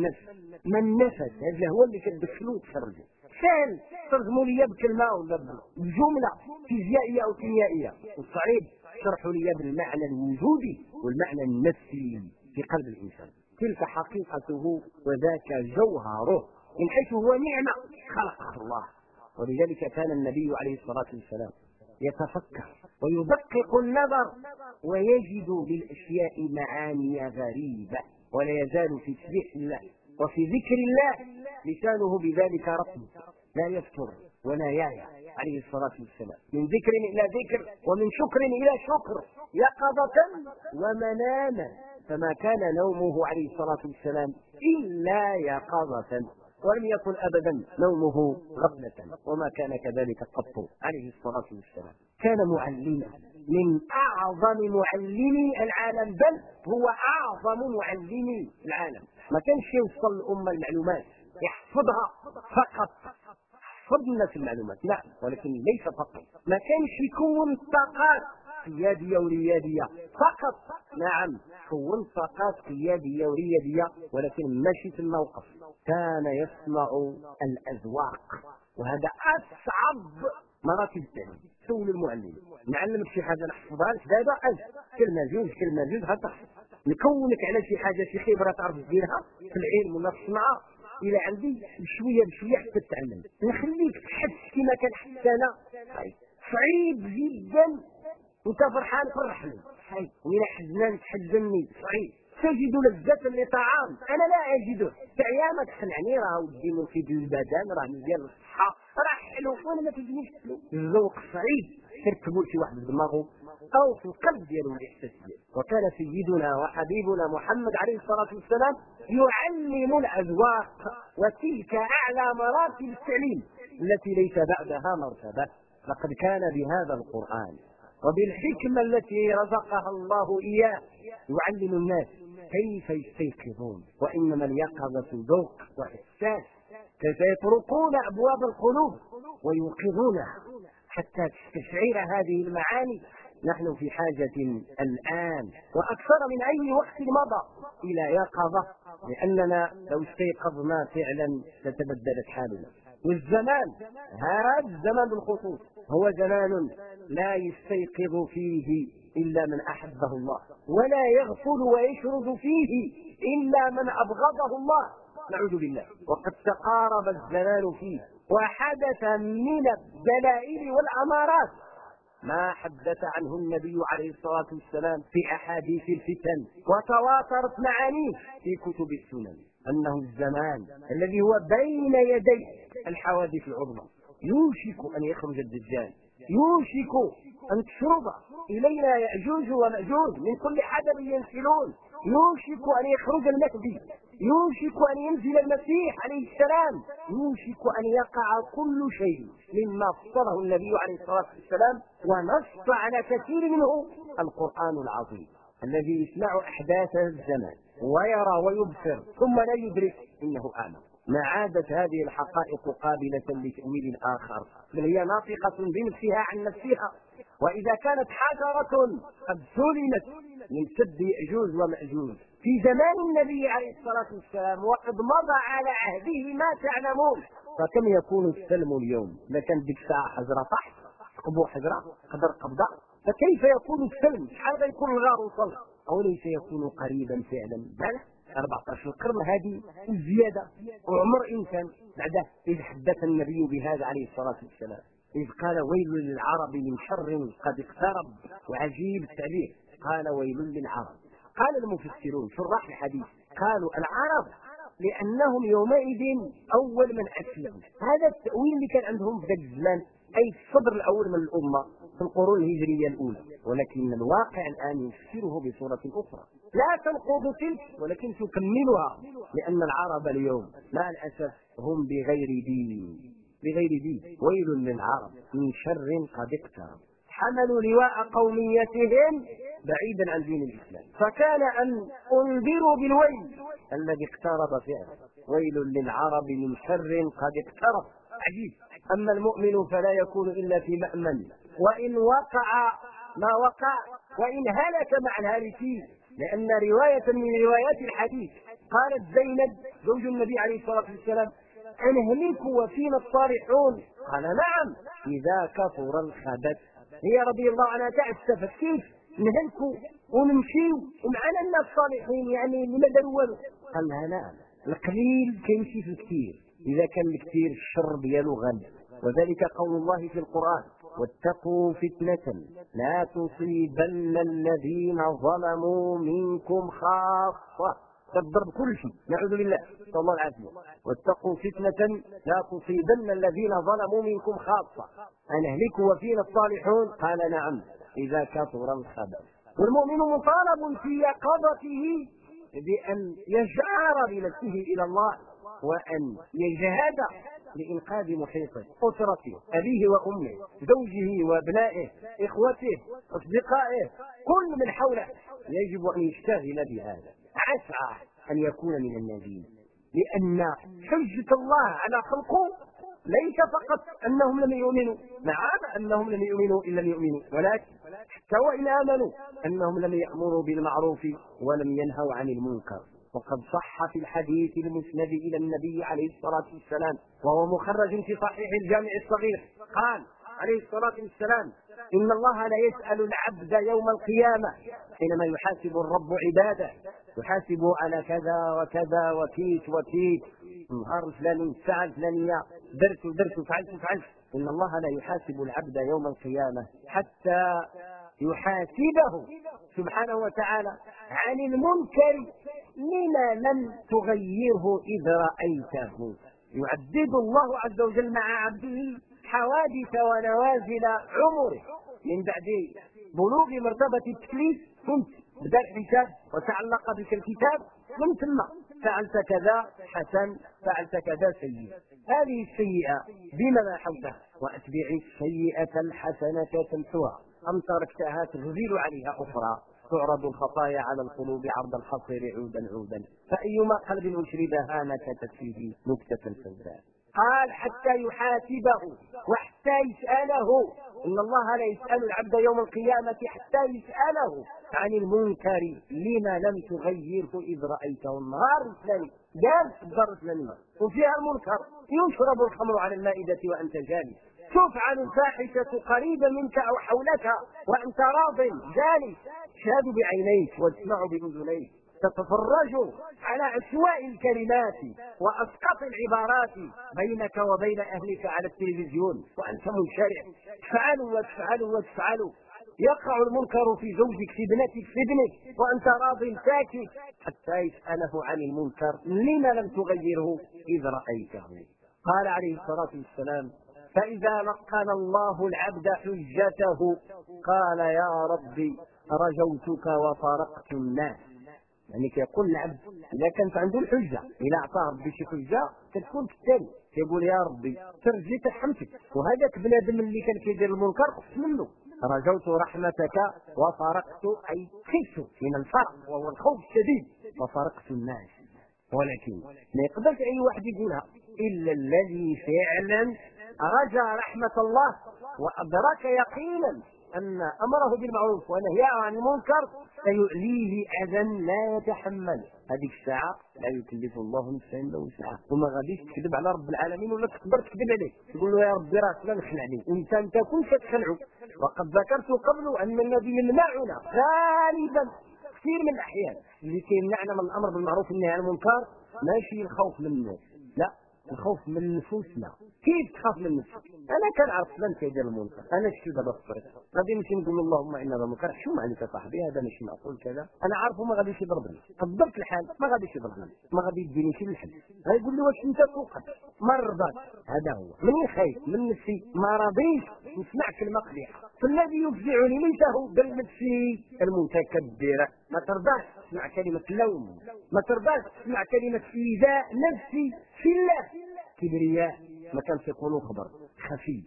ما النفس هذا هو اللي كتدخلو تخرجه. سهل ترجموا لي بكلمه ولا بجمله فيزيائيه او كيميائيه، والصعيب شرحوا لي بالمعنى الوجودي والمعنى النفسي في قلب الإنسان. تلك حقيقته وذاك جوهره من حيث هو نعمة خلقه الله. ولذلك كان النبي عليه الصلاة والسلام يتفكر ويدقق النظر ويجد بالأشياء معاني غريبة، ولا يزال في تسبيح الله وفي ذكر الله لسانه بذلك رطب لا يفتر ولا يعيا عليه الصلاة والسلام، من ذكر إلى ذكر ومن شكر إلى شكر، يقظة ومناما. فما كان نومه عليه الصلاة والسلام إلا يقظة، ولم يكن أبدا نومه غفلة، وما كان كذلك قط عليه الصلاة والسلام. كان معلما من أعظم معلمي العالم، بل هو أعظم معلمي العالم. ما كانش يوصل الأمة المعلومات يحفظها فقط، حفظ الناس المعلومات لا، ولكن ليس فقط. ما كانش يكون طاقات قيادية وريادية فقط، نعم كون طاقات قيادية وريادية، ولكن ماشي في الموقف. كان يصنع الأذواق، وهذا أصعب مراتب التعليم. سول المعلم نعلمك شي حاجة نحفظها لك دابا كلمة جوج هتحفظ، نكونك على شي حاجة شي خبرة تعرف ديرها في العلم ولا في الصنعة إلى عندي بشوية حتى تتعلم. نخليك تحس كما كان حتى أنا. صعيب جدا وانت فرحان فرح لي، ومن حزنان تحزنني. صعيب. تجد لذة لطعام انا لا اجده، تعيا ما تخلعني راه ودي في البدن راه ديال الصحه راه حلو وانا ما تجينيش حلو. الذوق صعيب تركبوا شي واحد في دماغه او في القلب ديالو الاحساس ديالو. وكان سيدنا وحبيبنا محمد عليه الصلاه والسلام يعلم الاذواق، وتلك اعلى مراتب التعليم التي ليس بعدها مرتبه. لقد كان بهذا القرآن وبالحكمة التي رزقها الله إياه يعلم الناس كيف يستيقظون، وإنما اليقظة ذوق وإحساس، كيف يطرقون أبواب القلوب ويوقظونها حتى تستشعر هذه المعاني. نحن في حاجة الآن وأكثر من أي وقت مضى إلى يقظة، لأننا لو استيقظنا فعلا لتبدلت حالنا. والزمان هذا الزمان بالخصوص هو زمان لا يستيقظ فيه إلا من أحبه الله، ولا يغفل ويشرد فيه إلا من أبغضه الله، نعوذ بالله. وقد تقارب الزمان فيه وحدث من الدلائل والأمارات ما حدث عنه النبي عليه الصلاة والسلام في أحاديث الفتن، وتواترت معانيه في كتب السنن، أنه الزمان الذي هو بين يدي الحوادث العظمى. يوشك أن يخرج الدجال، يوشك أن تشرب إلينا يأجوج ومأجوج من كل حدب ينسلون، يوشك أن يخرج المهدي، يوشك أن ينزل المسيح عليه السلام، يوشك أن يقع كل شيء مما فصله النبي عليه الصلاة والسلام ونص على كثير منه القرآن العظيم الذي يسمع أحداث الزمان ويرى ويبصر ثم لا يدرك إنه أعمى. ما عادت هذه الحقائق قابلة لتأويل آخر، بل هي ناطقة بنفسها عن نفسها. وإذا كانت حجرة قد سلمت من سد يأجوج ومأجوج في زمان النبي عليه الصلاة والسلام وقد مضى على عهده ما تعلمون، فكم يكون السلم اليوم؟ إذا كانت ديك الساعة حجرة تحت قبو حجرة قدر قبضة، فكيف يكون السلم؟ شحال غيكون الغار وصل؟ أو ليس يكون قريبا فعلا؟ بل 14 قرن هذه زيادة وعمر إنسان بعده. إذ حدث النبي بهذا عليه الصلاة والسلام، إذ قال ويل للعرب من شر قد اقترب. وعجيب التعبير، قال ويل للعرب. قال المفسرون شراح الحديث قالوا العرب لأنهم يومئذ أول من أسلموا. هذا التأويل اللي كان عندهم في ذاك الزمان، أي الصدر الأول من الأمة في القرون الهجرية الأولى. ولكن الواقع الآن يفسره بصورة أخرى لا تنقض تلك ولكن تكملها، لأن العرب اليوم مع الأسف هم بغير دين. ويل للعرب من شر قد اقترب. حملوا لواء قوميتهم بعيدا عن دين الإسلام، فكان أن أنذروا بالويل الذي اقترب فعلا. ويل للعرب من شر قد اقترب. عجيب. أما المؤمن فلا يكون إلا في مأمن، وإن وقع ما وقع، وإن هلك مع الهالكين. لأن رواية من روايات الحديث قالت زينب زوج النبي عليه الصلاة والسلام: أنهلك وفينا الصالحون؟ قال: نعم إذا كثر الخبث. هي رضي الله عنها تعسفت: كيف نهلكوا ونمشيو ومعنا الناس الصالحين؟ يعني لما داروا؟ قال لها: نعم، القليل كيمشي في الكثير، إذا كان الكثير الشر ديالو غالب. وذلك قول الله في القرآن: واتقوا فتنة لا تصيبن الذين ظلموا منكم خاصة. تضرب كل شيء، نعوذ بالله، صلى الله العافية. واتقوا فتنة لا تصيبن الذين ظلموا منكم خاصة أنهلك وفينا الصالحون؟ قال: نعم إذا كثر الخبث. والمؤمن مطالب في يقظته بأن يجعر بنفسه إلى الله، وأن يجهد لإنقاذ محيطه، أسرته، أبيه وأمه، زوجه وابنائه، إخوته، أصدقائه، كل من حوله يجب أن يشتغل بهذا. عسى أن يكون من الناجين، لأن حجة الله على خلقه ليس فقط أنهم لم يؤمنوا، نعم أنهم لم يؤمنوا إن لم يؤمنوا، ولكن حتى وإن آمنوا أنهم لم يأمروا بالمعروف ولم ينهوا عن المنكر. وقد صح في الحديث المسند إلى النبي عليه الصلاة والسلام، وهو مخرج في صحيح الجامع الصغير، قال عليه الصلاة والسلام: إن الله لا يسأل العبد يوم القيامة حينما يحاسب الرب عباده، يحاسب على كذا وكذا وكيت وكيت، نهار فلان، الساعة الفلانية، درت فعلت. إن الله لا يحاسب العبد يوم القيامة حتى يحاسبه سبحانه وتعالى عن المنكر لما لم تغيره إذ رأيته. يعدد الله عز وجل مع عبده حوادث ونوازل عمره من بعد بلوغ مرتبة التكليف. كنت بدأ الحساب وتعلق بك الكتاب، من ثم فعلت كذا حسن، فعلت كذا سيء. هذه السيئة بما محوتها، وأتبع السيئة الحسنة تمحوها، أم تركتها تغزل عليها أخرى. تعرض الخطايا على القلوب عرض الحصير عودا، فأيما قلب أشربها نكتت فيه نكتة سوداء. قال: حتى يحاسبه وحتى يسأله. إن الله لا يسأل العبد يوم القيامة حتى يسأله عن المنكر لما لم تغيره إذ رأيته. النهار الثاني جالس الدار الثانية وفيها المنكر، يشرب الخمر على المائدة وأنت جالس، تفعل الفاحشة قريبا منك أو حولك وأنت راض جالس، تشهد بعينيك وتسمع بأذنيك، تتفرج على عشواء الكلمات وأسقط العبارات بينك وبين أهلك على التلفزيون وأنت منشرع، تفعلوا. يقع المنكر في زوجك، في ابنتك، في ابنك، وأنت راض ساكت، حتى يسأله عن المنكر لما لم تغيره إذ رأيته. قال عليه الصلاة والسلام: فإذا لقن الله العبد حجته قال: يا ربي رجوتك وفارقت الناس. يعني كيقول العبد إذا كانت عنده الحجة، إذا أعطاه ربي شي حجة كتكون كالتالي، كيقول: يا ربي ترجي ترحمتك، وهذاك بنادم اللي كان كيدير المنكر خص منه، رجوت رحمتك وفارقت، أي خفت من الفرق وهو الخوف الشديد، وفارقت الناس. ولكن ما يقدرش أي واحد يقولها إلا الذي فعلا رجا رحمة الله وأدرك يقينا أن أمره بالمعروف ونهيه عن المنكر سيؤليه أذى لا يتحمل. هذه الساعة لا يكلف الله نفسا إلا وسعها، وما غاديش تكذب على رب العالمين ولا تقدر تكذب عليه، تقول له: يا ربي راك لا نخلعني، انت كنت تخلعه. وقد ذكرت قبل أن الذي يمنعنا غالبا كثير من الأحيان اللي كيمنعنا من الأمر بالمعروف والنهي عن المنكر ماشي الخوف من الناس، لا، الخوف من نفوسنا. كيف تخاف من نفسك؟ انا كنعرف فلان كيدير المنكر، انا شتي دابا في الطريق غادي نمشي نقول له اللهم ان هذا منكر، حشوم عليك يا صاحبي هذا ماشي معقول كذا، انا عارفه ما غاديش يضربني، قدرت الحال ما غاديش يضربني، ما غادي يديني شي الحل، غايقول لي واش انت فوقك ما رضاك. هذا هو منين خايف من نفسي ما راضيش نسمع كلمه قبيحه، فالذي يفزعني ليس هو بل نفسي المتكبره. ما ترضاش تسمع كلمه لوم، ما ترضاش تسمع كلمه ايذاء نفسي في الله. كبرياء ما كانش يقولوا خبر خفيف،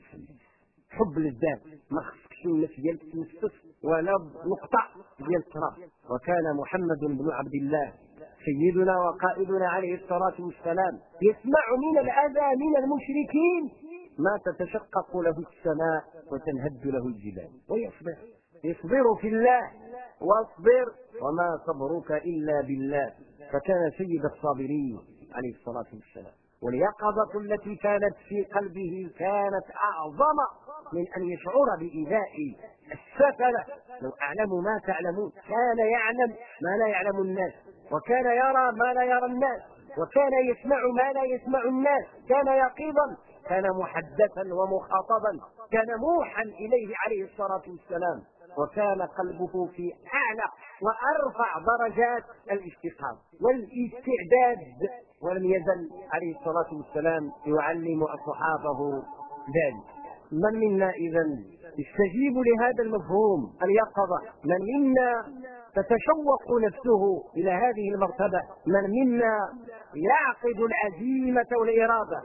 حب للذات ما خصكش النفس ديالك تنفس ولا نقطه ديال التراب. وكان محمد بن عبد الله سيدنا وقائدنا عليه الصلاه والسلام يسمع من الاذى من المشركين ما تتشقق له السماء وتنهد له الجبال، ويصبر، يصبر في الله واصبر وما صبرك الا بالله. فكان سيد الصابرين عليه الصلاه والسلام، واليقظة التي كانت في قلبه كانت أعظم من أن يشعر بإيذاء السفلة. لو أعلم ما تعلمون، كان يعلم ما لا يعلم الناس، وكان يرى ما لا يرى الناس، وكان يسمع ما لا يسمع الناس، كان يقظا، كان محدثا ومخاطبا، كان موحى إليه عليه الصلاة والسلام، وكان قلبه في أعلى وأرفع درجات الاستيقاظ والاستعداد. ولم يزل عليه الصلاة والسلام يعلم أصحابه ذلك. من منا إذا يستجيب لهذا المفهوم اليقظة؟ من منا تتشوق نفسه إلى هذه المرتبة؟ من منا يعقد العزيمة والإرادة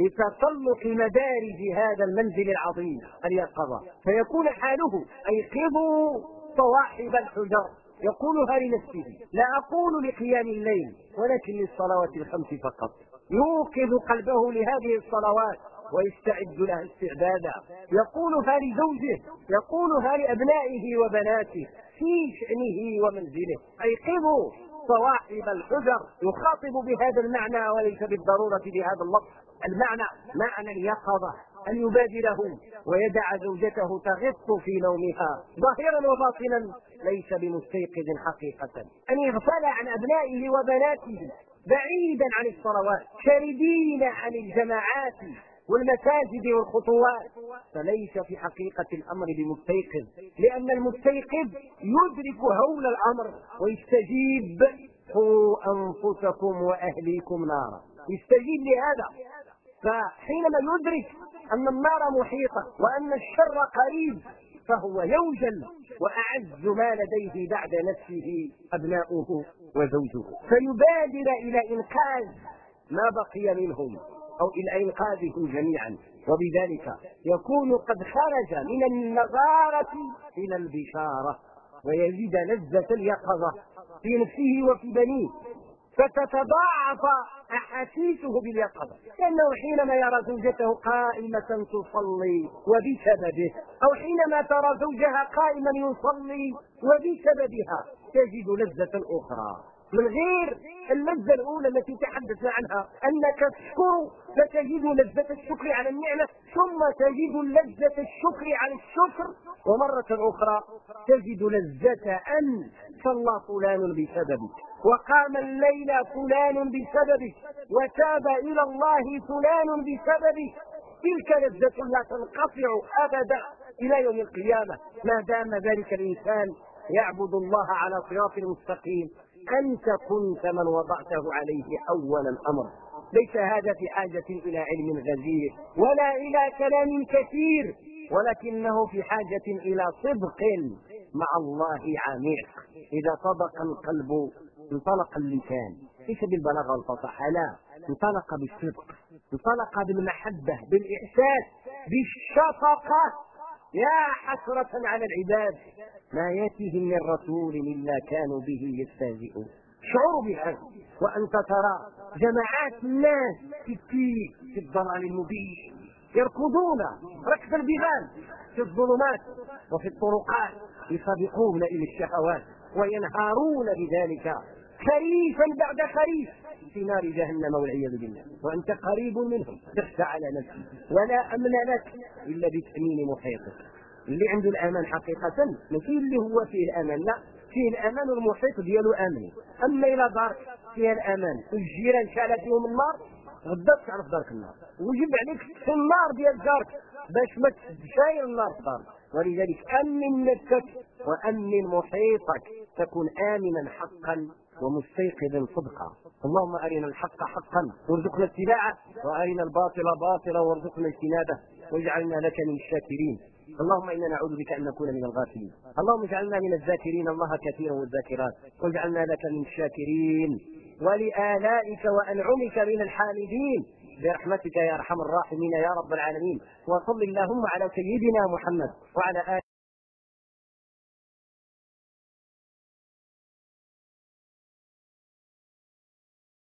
لتسلق مدارج هذا المنزل العظيم اليقظة، فيكون حاله أيقظوا صواحب الحجر، يقولها لنفسه، لا أقول لقيام الليل ولكن للصلوات الخمس فقط، يوقظ قلبه لهذه الصلوات ويستعد لها استعدادا، يقولها لزوجه، يقولها لأبنائه وبناته في شأنه ومنزله. أيقظوا صواحب الحجر، يخاطب بهذا المعنى وليس بالضرورة بهذا اللفظ. المعنى معنى اليقظة، أن يبادره ويدع زوجته تغط في نومها ظاهرا وباطنا، ليس بمستيقظ حقيقة، أن يغفل عن أبنائه وبناته بعيدا عن الصلوات، شاردين عن الجماعات والمساجد والخطوات، فليس في حقيقة الأمر بمستيقظ، لأن المستيقظ يدرك هول الأمر ويستجيب: قوا أنفسكم وأهليكم نارا، يستجيب لهذا. فحينما يدرك أن النار محيطة وأن الشر قريب فهو يوجل، وأعز ما لديه بعد نفسه أبناؤه وزوجه، فيبادر إلى إنقاذ ما بقي منهم أو إلى إنقاذهم جميعا، وبذلك يكون قد خرج من النظارة إلى البشارة، ويزيد لذة اليقظة في نفسه وفي بنيه، فتتضاعف أحاسيسه باليقظة، لأنه حينما يرى زوجته قائمة تصلي وبسببه، أو حينما ترى زوجها قائما يصلي وبسببها، تجد لذة أخرى من غير اللذة الأولى التي تحدثنا عنها، أنك تشكر فتجد لذة الشكر على النعمة، ثم تجد لذة الشكر على الشكر، ومرة أخرى تجد لذة أن صلى فلان بسببك، وقام الليل فلان بسببك، وتاب إلى الله فلان بسببك. تلك لذة لا تنقطع أبدا إلى يوم القيامة ما دام ذلك الإنسان يعبد الله على صراط مستقيم. أنت كنت من وضعته عليه أول الأمر. ليس هذا في حاجة إلى علم غزير ولا إلى كلام كثير، ولكنه في حاجة إلى صدق مع الله عميق. إذا صدق القلب انطلق اللسان، ليس بالبلاغة والفصاحة، لا، انطلق بالصدق، انطلق بالمحبة، بالإحساس، بالشفقة. يا حسرة على العباد ما ياتيهم من رسول إلا كانوا به يستهزئون. شعور بهذا وأنت ترى جماعات الناس في الضلال المبين يركضون ركض البغال في الظلمات وفي الطرقات، يسابقون إلى الشهوات وينهارون بذلك خريفا بعد خريف في نار جهنم والعياذ بالله، وأنت قريب منهم. تخشى على نفسك ولا أمن لك إلا بتأمين محيطك. اللي عنده الأمان حقيقة ماشي اللي هو فيه الأمان، لا، فيه الأمان والمحيط ديالو آمن. أما إلى دار فيها الأمان والجيران شعل فيهم النار غدا تعرف دارك النار، وجب عليك في النار ديال دارك باش ما تشاير النار في دارك. ولذلك امن نفسك وامن محيطك، تكون امنا حقا ومستيقظا صدقا. اللهم ارنا الحق حقا وارزقنا اتباعه، وارنا الباطل باطلا وارزقنا اجتنابه، واجعلنا لك من الشاكرين. اللهم انا نعوذ بك ان نكون من الغافلين. اللهم اجعلنا من الذاكرين الله كثيرا والذاكرات، واجعلنا لك من الشاكرين ولآلائك وأنعمك من الحامدين برحمتك يا أرحم الراحمين يا رب العالمين. وصل اللهم على سيدنا محمد وعلى آله